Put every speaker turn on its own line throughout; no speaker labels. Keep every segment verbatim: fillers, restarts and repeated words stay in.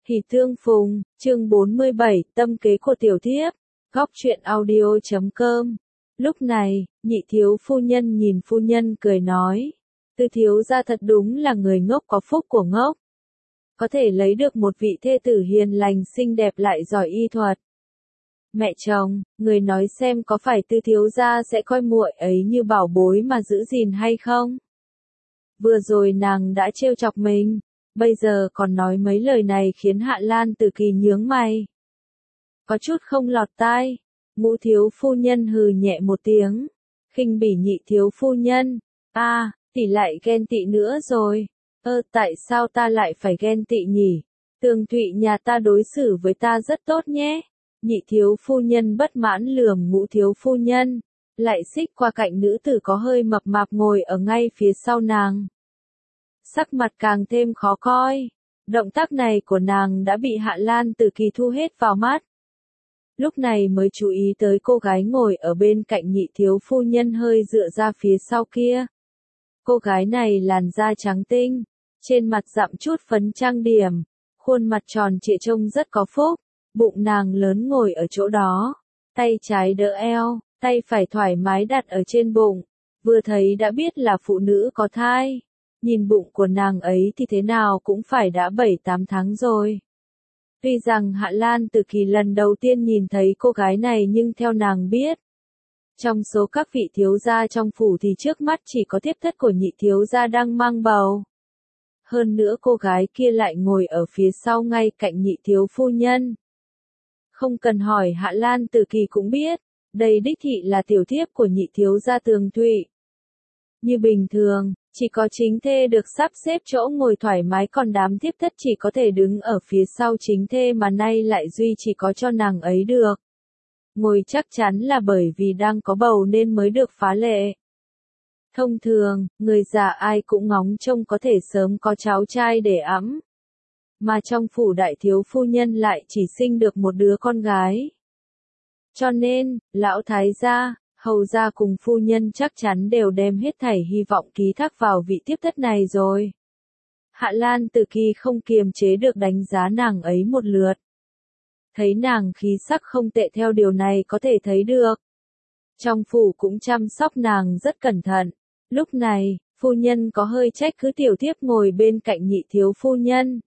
Hỉ Tương Phùng, chương bốn mươi bảy, tâm kế của tiểu thiếp, góc truyện audio chấm com. Lúc này, nhị thiếu phu nhân nhìn phu nhân cười nói, Tư thiếu gia thật đúng là người ngốc có phúc của ngốc. Có thể lấy được một vị thê tử hiền lành xinh đẹp lại giỏi y thuật. Mẹ chồng, người nói xem có phải Tư thiếu gia sẽ coi muội ấy như bảo bối mà giữ gìn hay không? Vừa rồi nàng đã trêu chọc mình, bây giờ còn nói mấy lời này khiến Hạ Lan Tử Kỳ nhướng mày. Có chút không lọt tai, Ngũ thiếu phu nhân hừ nhẹ một tiếng, khinh bỉ nhị thiếu phu nhân, a, à, tỷ lại ghen tị nữa rồi, ơ tại sao ta lại phải ghen tị nhỉ? Tường Thụy nhà ta đối xử với ta rất tốt nhé. Nhị thiếu phu nhân bất mãn lườm Ngũ thiếu phu nhân, lại xích qua cạnh nữ tử có hơi mập mạp ngồi ở ngay phía sau nàng. Sắc mặt càng thêm khó coi, động tác này của nàng đã bị Hạ Lan Tử Kỳ thu hết vào mắt. Lúc này mới chú ý tới cô gái ngồi ở bên cạnh nhị thiếu phu nhân hơi dựa ra phía sau kia. Cô gái này làn da trắng tinh, trên mặt dặm chút phấn trang điểm, khuôn mặt tròn trịa trông rất có phúc, bụng nàng lớn ngồi ở chỗ đó, tay trái đỡ eo, tay phải thoải mái đặt ở trên bụng, vừa thấy đã biết là phụ nữ có thai. Nhìn bụng của nàng ấy thì thế nào cũng phải đã bảy tám tháng rồi. Tuy rằng Hạ Lan Tử Kỳ lần đầu tiên nhìn thấy cô gái này nhưng theo nàng biết, trong số các vị thiếu gia trong phủ thì trước mắt chỉ có thiếp thất của nhị thiếu gia đang mang bầu. Hơn nữa cô gái kia lại ngồi ở phía sau ngay cạnh nhị thiếu phu nhân. Không cần hỏi Hạ Lan Tử Kỳ cũng biết, đây đích thị là tiểu thiếp của nhị thiếu gia Tường Thụy. Như bình thường, chỉ có chính thê được sắp xếp chỗ ngồi thoải mái còn đám thiếp thất chỉ có thể đứng ở phía sau chính thê mà nay lại duy chỉ có cho nàng ấy được. Ngồi chắc chắn là bởi vì đang có bầu nên mới được phá lệ. Thông thường, người già ai cũng ngóng trông có thể sớm có cháu trai để ẵm. Mà trong phủ đại thiếu phu nhân lại chỉ sinh được một đứa con gái. Cho nên, lão thái gia, hầu gia cùng phu nhân chắc chắn đều đem hết thảy hy vọng ký thác vào vị tiếp thất này rồi. Hạ Lan Tử Kỳ không kiềm chế được đánh giá nàng ấy một lượt. Thấy nàng khí sắc không tệ theo điều này có thể thấy được. Trong phủ cũng chăm sóc nàng rất cẩn thận. Lúc này, phu nhân có hơi trách cứ tiểu thiếp ngồi bên cạnh nhị thiếu phu nhân.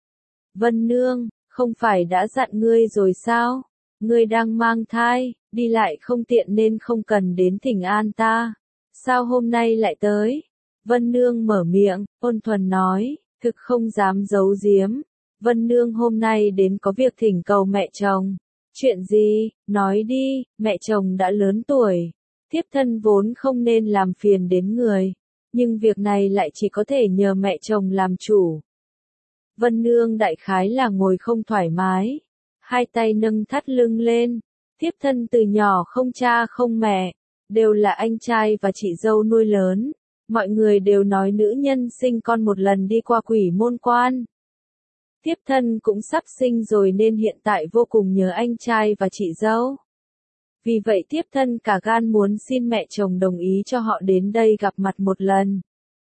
Vân Nương, không phải đã dặn ngươi rồi sao? Ngươi đang mang thai, đi lại không tiện nên không cần đến thỉnh an ta. Sao hôm nay lại tới? Vân Nương mở miệng, ôn thuần nói, thực không dám giấu giếm. Vân Nương hôm nay đến có việc thỉnh cầu mẹ chồng. Chuyện gì? Nói đi, mẹ chồng đã lớn tuổi. Thiếp thân vốn không nên làm phiền đến người. Nhưng việc này lại chỉ có thể nhờ mẹ chồng làm chủ. Vân Nương đại khái là ngồi không thoải mái. Hai tay nâng thắt lưng lên, thiếp thân từ nhỏ không cha không mẹ, đều là anh trai và chị dâu nuôi lớn, mọi người đều nói nữ nhân sinh con một lần đi qua quỷ môn quan. Thiếp thân cũng sắp sinh rồi nên hiện tại vô cùng nhớ anh trai và chị dâu. Vì vậy thiếp thân cả gan muốn xin mẹ chồng đồng ý cho họ đến đây gặp mặt một lần.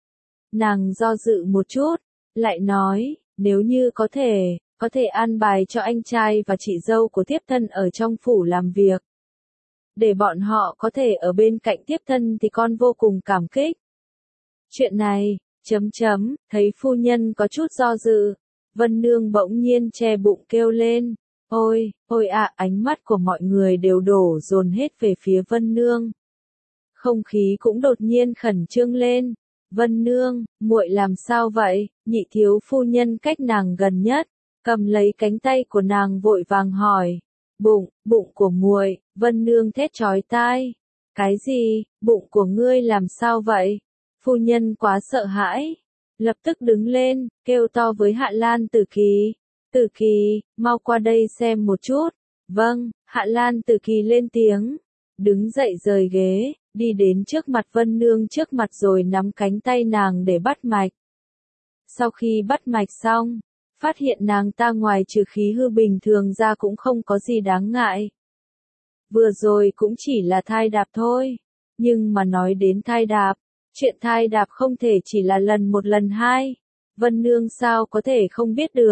Nàng do dự một chút, lại nói, nếu như có thể, có thể an bài cho anh trai và chị dâu của thiếp thân ở trong phủ làm việc. Để bọn họ có thể ở bên cạnh thiếp thân thì con vô cùng cảm kích. Chuyện này, chấm chấm, thấy phu nhân có chút do dự, Vân Nương bỗng nhiên che bụng kêu lên, ôi, ôi ạ, à, ánh mắt của mọi người đều đổ dồn hết về phía Vân Nương. Không khí cũng đột nhiên khẩn trương lên. Vân Nương, muội làm sao vậy? Nhị thiếu phu nhân cách nàng gần nhất, cầm lấy cánh tay của nàng vội vàng hỏi. Bụng, bụng của muội, Vân Nương thét chói tai. Cái gì, bụng của ngươi làm sao vậy? Phu nhân quá sợ hãi, lập tức đứng lên, kêu to với Hạ Lan Tử Kỳ. Tử Kỳ, mau qua đây xem một chút. Vâng, Hạ Lan Tử Kỳ lên tiếng, đứng dậy rời ghế, đi đến trước mặt Vân Nương trước mặt rồi nắm cánh tay nàng để bắt mạch. Sau khi bắt mạch xong, phát hiện nàng ta ngoài trừ khí hư bình thường ra cũng không có gì đáng ngại. Vừa rồi cũng chỉ là thai đạp thôi, nhưng mà nói đến thai đạp, chuyện thai đạp không thể chỉ là lần một lần hai. Vân Nương sao có thể không biết được,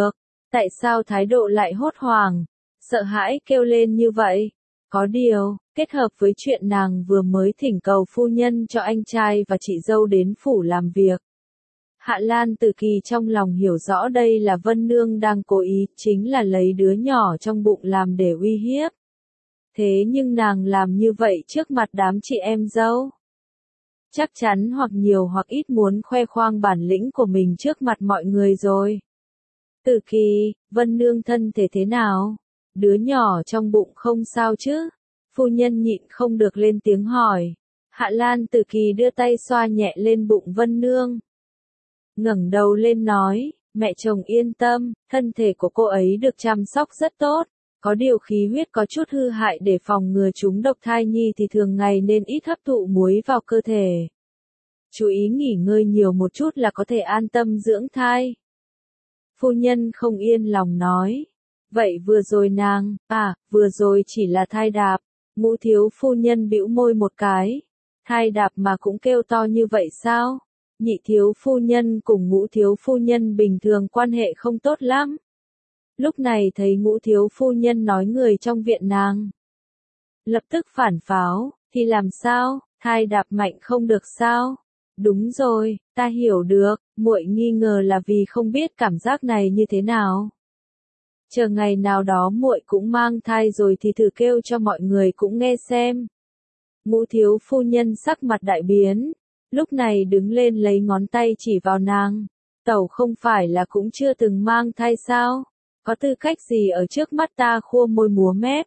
Tại sao thái độ lại hốt hoảng, sợ hãi kêu lên như vậy? Có điều, kết hợp với chuyện nàng vừa mới thỉnh cầu phu nhân cho anh trai và chị dâu đến phủ làm việc. Hạ Lan Tử Kỳ trong lòng hiểu rõ đây là Vân Nương đang cố ý, chính là lấy đứa nhỏ trong bụng làm để uy hiếp. Thế nhưng nàng làm như vậy trước mặt đám chị em dâu. Chắc chắn hoặc nhiều hoặc ít muốn khoe khoang bản lĩnh của mình trước mặt mọi người rồi. Tử Kỳ, Vân Nương thân thể thế nào? Đứa nhỏ trong bụng không sao chứ? Phu nhân nhịn không được lên tiếng hỏi. Hạ Lan Tử Kỳ đưa tay xoa nhẹ lên bụng Vân Nương. Ngẩng đầu lên nói, mẹ chồng yên tâm, thân thể của cô ấy được chăm sóc rất tốt. Có điều khí huyết có chút hư hại, để phòng ngừa chúng độc thai nhi thì thường ngày nên ít hấp thụ muối vào cơ thể. Chú ý nghỉ ngơi nhiều một chút là có thể an tâm dưỡng thai. Phu nhân không yên lòng nói. Vậy vừa rồi nàng, à, vừa rồi chỉ là thai đạp. Ngũ thiếu phu nhân bĩu môi một cái. Thai đạp mà cũng kêu to như vậy sao? Nhị thiếu phu nhân cùng ngũ thiếu phu nhân bình thường quan hệ không tốt lắm. Lúc này thấy ngũ thiếu phu nhân nói người trong viện nàng. Lập tức phản pháo, thì làm sao, thai đạp mạnh không được sao? Đúng rồi, ta hiểu được, muội nghi ngờ là vì không biết cảm giác này như thế nào. Chờ ngày nào đó muội cũng mang thai rồi thì thử kêu cho mọi người cũng nghe xem. Ngũ thiếu phu nhân sắc mặt đại biến, lúc này đứng lên lấy ngón tay chỉ vào nàng. Tẩu không phải là cũng chưa từng mang thai sao? Có tư cách gì ở trước mắt ta khua môi múa mép?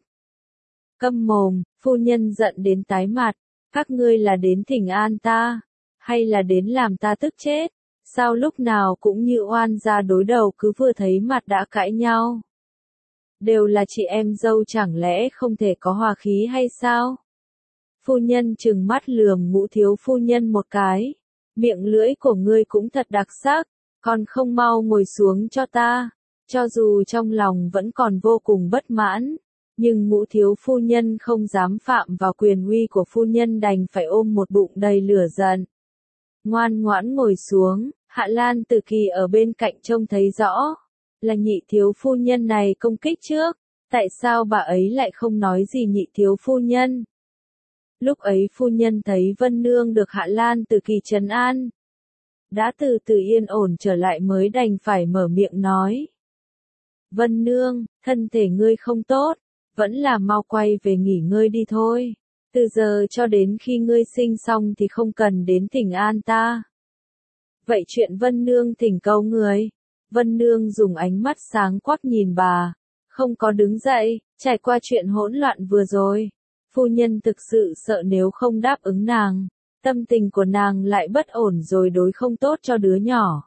Câm mồm, phu nhân giận đến tái mặt. Các ngươi là đến thỉnh an ta, hay là đến làm ta tức chết? Sao lúc nào cũng như oan gia đối đầu, cứ vừa thấy mặt đã cãi nhau? Đều là chị em dâu, chẳng lẽ không thể có hòa khí hay sao? Phu nhân trừng mắt lườm ngũ thiếu phu nhân một cái. Miệng lưỡi của ngươi cũng thật đặc sắc, còn không mau ngồi xuống cho ta. Cho dù trong lòng vẫn còn vô cùng bất mãn, nhưng ngũ thiếu phu nhân không dám phạm vào quyền uy của phu nhân, đành phải ôm một bụng đầy lửa giận. Ngoan ngoãn ngồi xuống. Hạ Lan Tử Kỳ ở bên cạnh trông thấy rõ, là nhị thiếu phu nhân này công kích trước. Tại sao bà ấy lại không nói gì nhị thiếu phu nhân? Lúc ấy phu nhân thấy Vân Nương được Hạ Lan Tử Kỳ trấn an, đã từ từ yên ổn trở lại, mới đành phải mở miệng nói. Vân Nương, thân thể ngươi không tốt, vẫn là mau quay về nghỉ ngơi đi thôi. Từ giờ cho đến khi ngươi sinh xong thì không cần đến thỉnh an ta. Vậy chuyện Vân Nương thỉnh cầu người. Vân Nương dùng ánh mắt sáng quắc nhìn bà, không có đứng dậy. Trải qua chuyện hỗn loạn vừa rồi, phu nhân thực sự sợ nếu không đáp ứng nàng, tâm tình của nàng lại bất ổn rồi đối không tốt cho đứa nhỏ.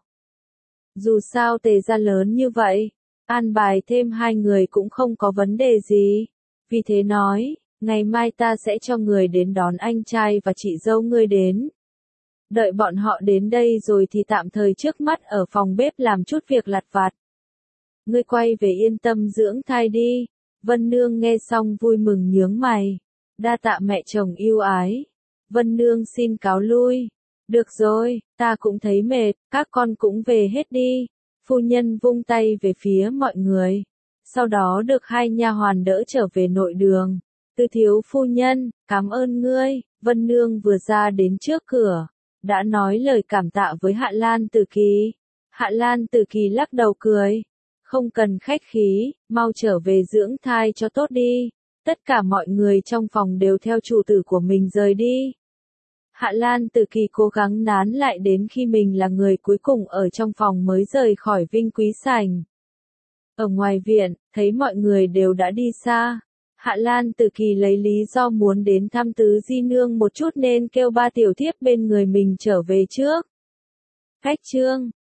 Dù sao Tề gia lớn như vậy, an bài thêm hai người cũng không có vấn đề gì. Vì thế nói, ngày mai ta sẽ cho người đến đón anh trai và chị dâu ngươi đến. Đợi bọn họ đến đây rồi thì tạm thời trước mắt ở phòng bếp làm chút việc lặt vặt. Ngươi quay về yên tâm dưỡng thai đi. Vân Nương nghe xong vui mừng nhướng mày. Đa tạ mẹ chồng yêu ái. Vân Nương xin cáo lui. Được rồi, ta cũng thấy mệt, các con cũng về hết đi. Phu nhân vung tay về phía mọi người. Sau đó được hai nha hoàn đỡ trở về nội đường. Từ thiếu phu nhân, cảm ơn ngươi. Vân Nương vừa ra đến trước cửa, đã nói lời cảm tạ với Hạ Lan Tử Kỳ. Hạ Lan Tử Kỳ lắc đầu cười. Không cần khách khí, mau trở về dưỡng thai cho tốt đi. Tất cả mọi người trong phòng đều theo chủ tử của mình rời đi. Hạ Lan Tử Kỳ cố gắng nán lại đến khi mình là người cuối cùng ở trong phòng mới rời khỏi Vinh Quý Sảnh. Ở ngoài viện, thấy mọi người đều đã đi xa. Hạ Lan Tử Kỳ lấy lý do muốn đến thăm tứ di nương một chút nên kêu ba tiểu thiếp bên người mình trở về trước. Khách trương,